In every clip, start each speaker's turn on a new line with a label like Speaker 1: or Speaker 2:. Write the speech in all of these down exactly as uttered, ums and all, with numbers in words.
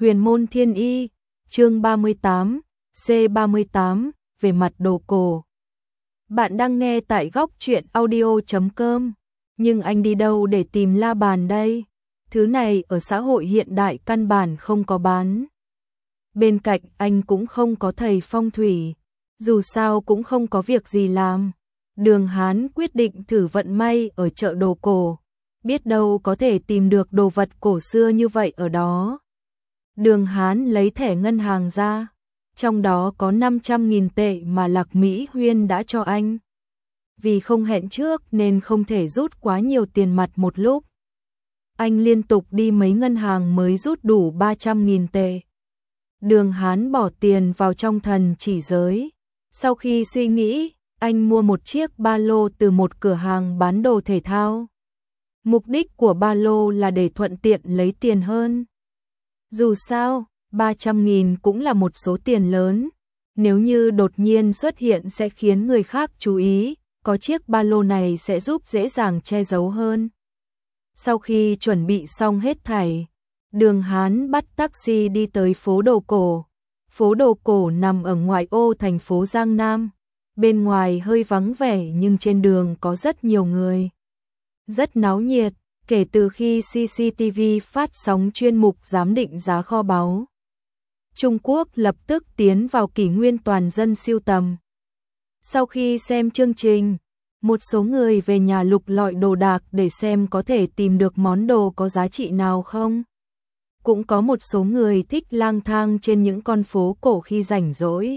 Speaker 1: Huyền môn thiên y, chương ba mươi tám, C ba mươi tám, về mặt đồ cổ. Bạn đang nghe tại góc truyện audio chấm com, nhưng anh đi đâu để tìm la bàn đây? Thứ này ở xã hội hiện đại căn bản không có bán. Bên cạnh anh cũng không có thầy phong thủy, dù sao cũng không có việc gì làm. Đường Hán quyết định thử vận may ở chợ đồ cổ, biết đâu có thể tìm được đồ vật cổ xưa như vậy ở đó. Đường Hán lấy thẻ ngân hàng ra, trong đó có năm trăm nghìn tệ mà Lạc Mỹ Huyên đã cho anh. Vì không hẹn trước nên không thể rút quá nhiều tiền mặt một lúc. Anh liên tục đi mấy ngân hàng mới rút đủ ba trăm nghìn tệ. Đường Hán bỏ tiền vào trong thần chỉ giới. Sau khi suy nghĩ, anh mua một chiếc ba lô từ một cửa hàng bán đồ thể thao. Mục đích của ba lô là để thuận tiện lấy tiền hơn. Dù sao, ba trăm nghìn cũng là một số tiền lớn. Nếu như đột nhiên xuất hiện sẽ khiến người khác chú ý, có chiếc ba lô này sẽ giúp dễ dàng che giấu hơn. Sau khi chuẩn bị xong hết thảy, Đường Hán bắt taxi đi tới phố đồ cổ. Phố đồ cổ nằm ở ngoại ô thành phố Giang Nam. Bên ngoài hơi vắng vẻ nhưng trên đường có rất nhiều người. Rất náo nhiệt, kể từ khi xê xê tê vê phát sóng chuyên mục giám định giá kho báu. Trung Quốc lập tức tiến vào kỷ nguyên toàn dân sưu tầm. Sau khi xem chương trình, một số người về nhà lục lọi đồ đạc để xem có thể tìm được món đồ có giá trị nào không. Cũng có một số người thích lang thang trên những con phố cổ khi rảnh rỗi,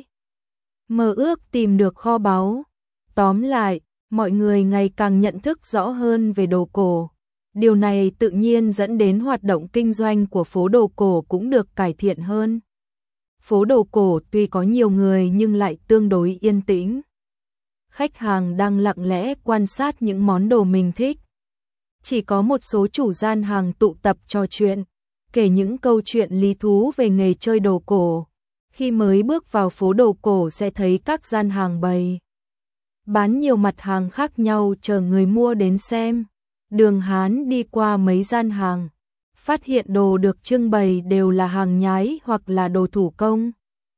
Speaker 1: mơ ước tìm được kho báu. Tóm lại, mọi người ngày càng nhận thức rõ hơn về đồ cổ. Điều này tự nhiên dẫn đến hoạt động kinh doanh của phố đồ cổ cũng được cải thiện hơn. Phố đồ cổ tuy có nhiều người nhưng lại tương đối yên tĩnh. Khách hàng đang lặng lẽ quan sát những món đồ mình thích. Chỉ có một số chủ gian hàng tụ tập trò chuyện, kể những câu chuyện lý thú về nghề chơi đồ cổ. Khi mới bước vào phố đồ cổ sẽ thấy các gian hàng bày bán nhiều mặt hàng khác nhau chờ người mua đến xem. Đường Hán đi qua mấy gian hàng, phát hiện đồ được trưng bày đều là hàng nhái hoặc là đồ thủ công.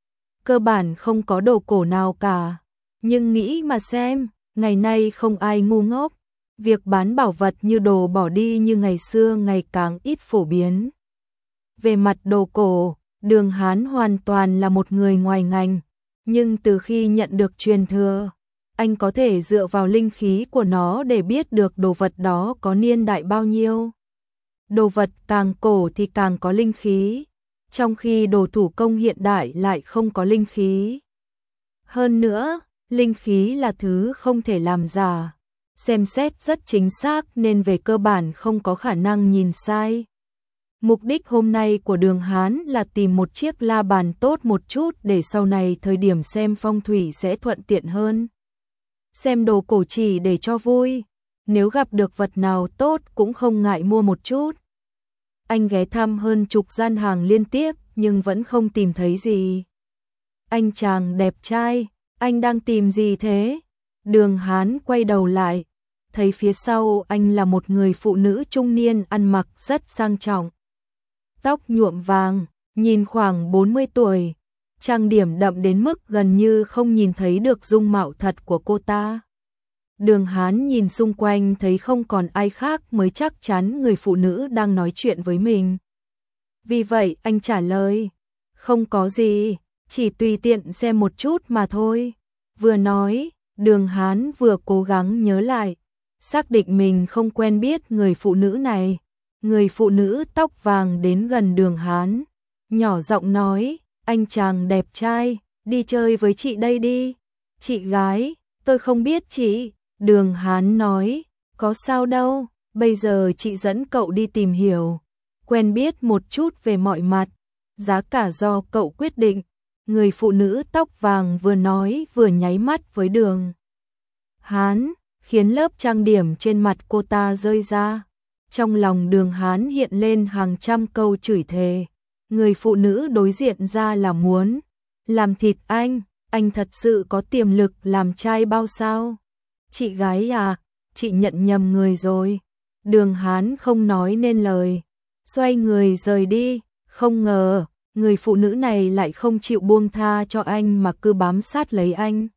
Speaker 1: Cơ bản không có đồ cổ nào cả. Nhưng nghĩ mà xem, ngày nay không ai ngu ngốc. Việc bán bảo vật như đồ bỏ đi như ngày xưa ngày càng ít phổ biến. Về mặt đồ cổ, Đường Hán hoàn toàn là một người ngoài ngành. Nhưng từ khi nhận được truyền thừa, anh có thể dựa vào linh khí của nó để biết được đồ vật đó có niên đại bao nhiêu. Đồ vật càng cổ thì càng có linh khí, trong khi đồ thủ công hiện đại lại không có linh khí. Hơn nữa, linh khí là thứ không thể làm giả, xem xét rất chính xác nên về cơ bản không có khả năng nhìn sai. Mục đích hôm nay của Đường Hán là tìm một chiếc la bàn tốt một chút để sau này thời điểm xem phong thủy sẽ thuận tiện hơn. Xem đồ cổ chỉ để cho vui, nếu gặp được vật nào tốt cũng không ngại mua một chút. Anh ghé thăm hơn chục gian hàng liên tiếp nhưng vẫn không tìm thấy gì. Anh chàng đẹp trai, anh đang tìm gì thế? Đường Hán quay đầu lại, thấy phía sau anh là một người phụ nữ trung niên ăn mặc rất sang trọng. Tóc nhuộm vàng, nhìn khoảng bốn mươi tuổi, trang điểm đậm đến mức gần như không nhìn thấy được dung mạo thật của cô ta. Đường Hán nhìn xung quanh thấy không còn ai khác mới chắc chắn người phụ nữ đang nói chuyện với mình. Vì vậy anh trả lời, không có gì, chỉ tùy tiện xem một chút mà thôi. Vừa nói, Đường Hán vừa cố gắng nhớ lại, xác định mình không quen biết người phụ nữ này. Người phụ nữ tóc vàng đến gần Đường Hán, nhỏ giọng nói, anh chàng đẹp trai, đi chơi với chị đây đi. Chị gái, tôi không biết chị. Đường Hán nói, có sao đâu, bây giờ chị dẫn cậu đi tìm hiểu, quen biết một chút về mọi mặt, giá cả do cậu quyết định. Người phụ nữ tóc vàng vừa nói vừa nháy mắt với Đường Hán, khiến lớp trang điểm trên mặt cô ta rơi ra. Trong lòng Đường Hán hiện lên hàng trăm câu chửi thề. Người phụ nữ đối diện ra là muốn làm thịt anh, anh thật sự có tiềm lực làm trai bao sao? Chị gái à, chị nhận nhầm người rồi. Đường Hán không nói nên lời, xoay người rời đi, không ngờ người phụ nữ này lại không chịu buông tha cho anh mà cứ bám sát lấy anh.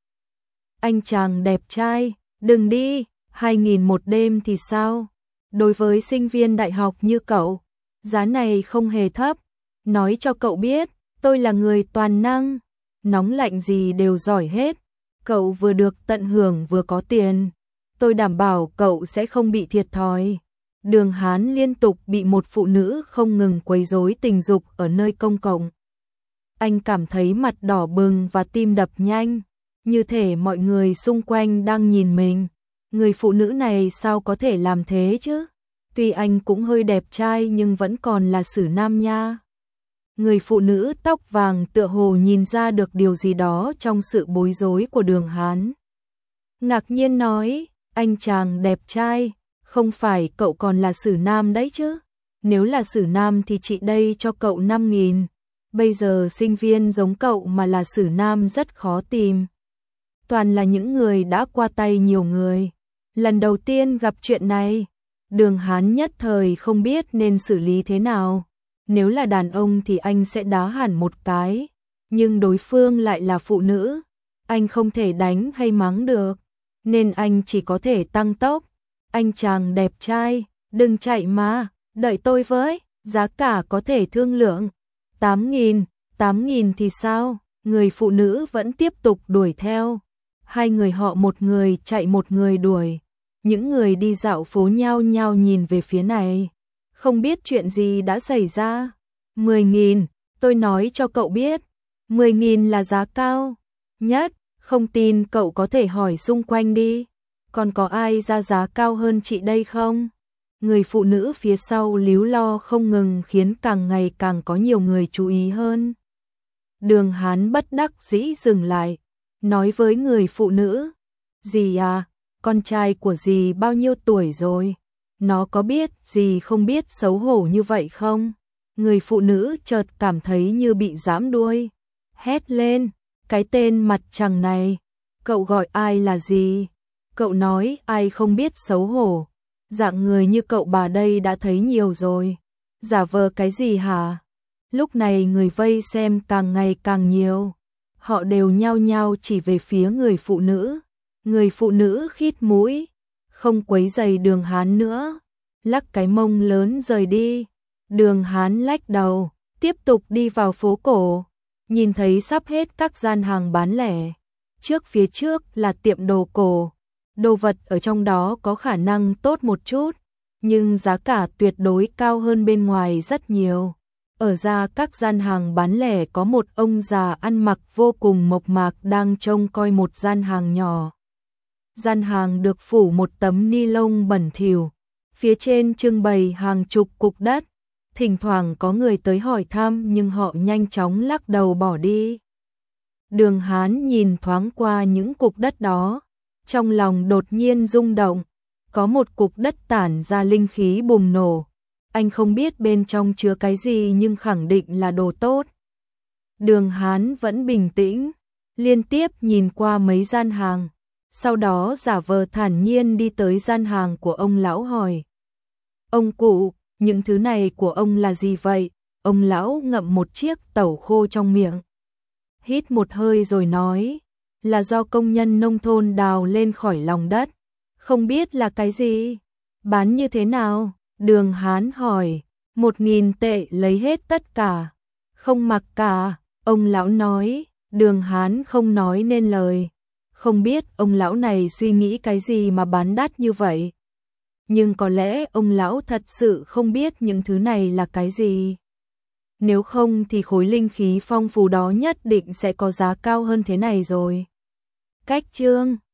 Speaker 1: Anh chàng đẹp trai, đừng đi, hai nghìn một đêm thì sao? Đối với sinh viên đại học như cậu, giá này không hề thấp. Nói cho cậu biết, tôi là người toàn năng, nóng lạnh gì đều giỏi hết. Cậu vừa được tận hưởng vừa có tiền, tôi đảm bảo cậu sẽ không bị thiệt thòi. Đường Hán liên tục bị một phụ nữ không ngừng quấy rối tình dục ở nơi công cộng. Anh cảm thấy mặt đỏ bừng và tim đập nhanh, như thể mọi người xung quanh đang nhìn mình. Người phụ nữ này sao có thể làm thế chứ? Tuy anh cũng hơi đẹp trai nhưng vẫn còn là xử nam nha. Người phụ nữ tóc vàng tựa hồ nhìn ra được điều gì đó trong sự bối rối của Đường Hán. Ngạc nhiên nói, anh chàng đẹp trai, không phải cậu còn là xử nam đấy chứ? Nếu là xử nam thì chị đây cho cậu năm nghìn. Bây giờ sinh viên giống cậu mà là xử nam rất khó tìm. Toàn là những người đã qua tay nhiều người. Lần đầu tiên gặp chuyện này, Đường Hán nhất thời không biết nên xử lý thế nào. Nếu là đàn ông thì anh sẽ đá hẳn một cái, nhưng đối phương lại là phụ nữ, anh không thể đánh hay mắng được, nên anh chỉ có thể tăng tốc. Anh chàng đẹp trai, đừng chạy mà, đợi tôi với, giá cả có thể thương lượng. tám nghìn, tám nghìn thì sao? Người phụ nữ vẫn tiếp tục đuổi theo. Hai người họ một người chạy một người đuổi. Những người đi dạo phố nhao nhao nhìn về phía này. Không biết chuyện gì đã xảy ra. mười nghìn, tôi nói cho cậu biết. mười nghìn là giá cao nhất. Không tin cậu có thể hỏi xung quanh đi. Còn có ai ra giá cao hơn chị đây không? Người phụ nữ phía sau líu lo không ngừng khiến càng ngày càng có nhiều người chú ý hơn. Đường Hán bất đắc dĩ dừng lại, nói với người phụ nữ, dì à, con trai của dì bao nhiêu tuổi rồi? Nó có biết dì không biết xấu hổ như vậy không? Người phụ nữ chợt cảm thấy như bị giãm đuôi, hét lên, cái tên mặt trằng này, cậu gọi ai là gì? Cậu nói ai không biết xấu hổ, dạng người như cậu bà đây đã thấy nhiều rồi, giả vờ cái gì hả? Lúc này người vây xem càng ngày càng nhiều, họ đều nhao nhao chỉ về phía người phụ nữ. Người phụ nữ khít mũi, không quấy rầy Đường Hán nữa, lắc cái mông lớn rời đi. Đường Hán lách đầu, tiếp tục đi vào phố cổ, nhìn thấy sắp hết các gian hàng bán lẻ. Trước phía trước là tiệm đồ cổ, đồ vật ở trong đó có khả năng tốt một chút, nhưng giá cả tuyệt đối cao hơn bên ngoài rất nhiều. Ở ra các gian hàng bán lẻ có một ông già ăn mặc vô cùng mộc mạc đang trông coi một gian hàng nhỏ. Gian hàng được phủ một tấm ni lông bẩn thỉu, phía trên trưng bày hàng chục cục đất. Thỉnh thoảng có người tới hỏi thăm nhưng họ nhanh chóng lắc đầu bỏ đi. Đường Hán nhìn thoáng qua những cục đất đó, trong lòng đột nhiên rung động, có một cục đất tản ra linh khí bùng nổ. Anh không biết bên trong chứa cái gì nhưng khẳng định là đồ tốt. Đường Hán vẫn bình tĩnh, liên tiếp nhìn qua mấy gian hàng, sau đó giả vờ thản nhiên đi tới gian hàng của ông lão hỏi. Ông cụ, những thứ này của ông là gì vậy? Ông lão ngậm một chiếc tẩu khô trong miệng, hít một hơi rồi nói, là do công nhân nông thôn đào lên khỏi lòng đất. Không biết là cái gì? Bán như thế nào? Đường Hán hỏi. Một nghìn tệ lấy hết tất cả. Không mặc cả, ông lão nói. Đường Hán không nói nên lời. Không biết ông lão này suy nghĩ cái gì mà bán đắt như vậy. Nhưng có lẽ ông lão thật sự không biết những thứ này là cái gì. Nếu không thì khối linh khí phong phú đó nhất định sẽ có giá cao hơn thế này rồi. Cách chương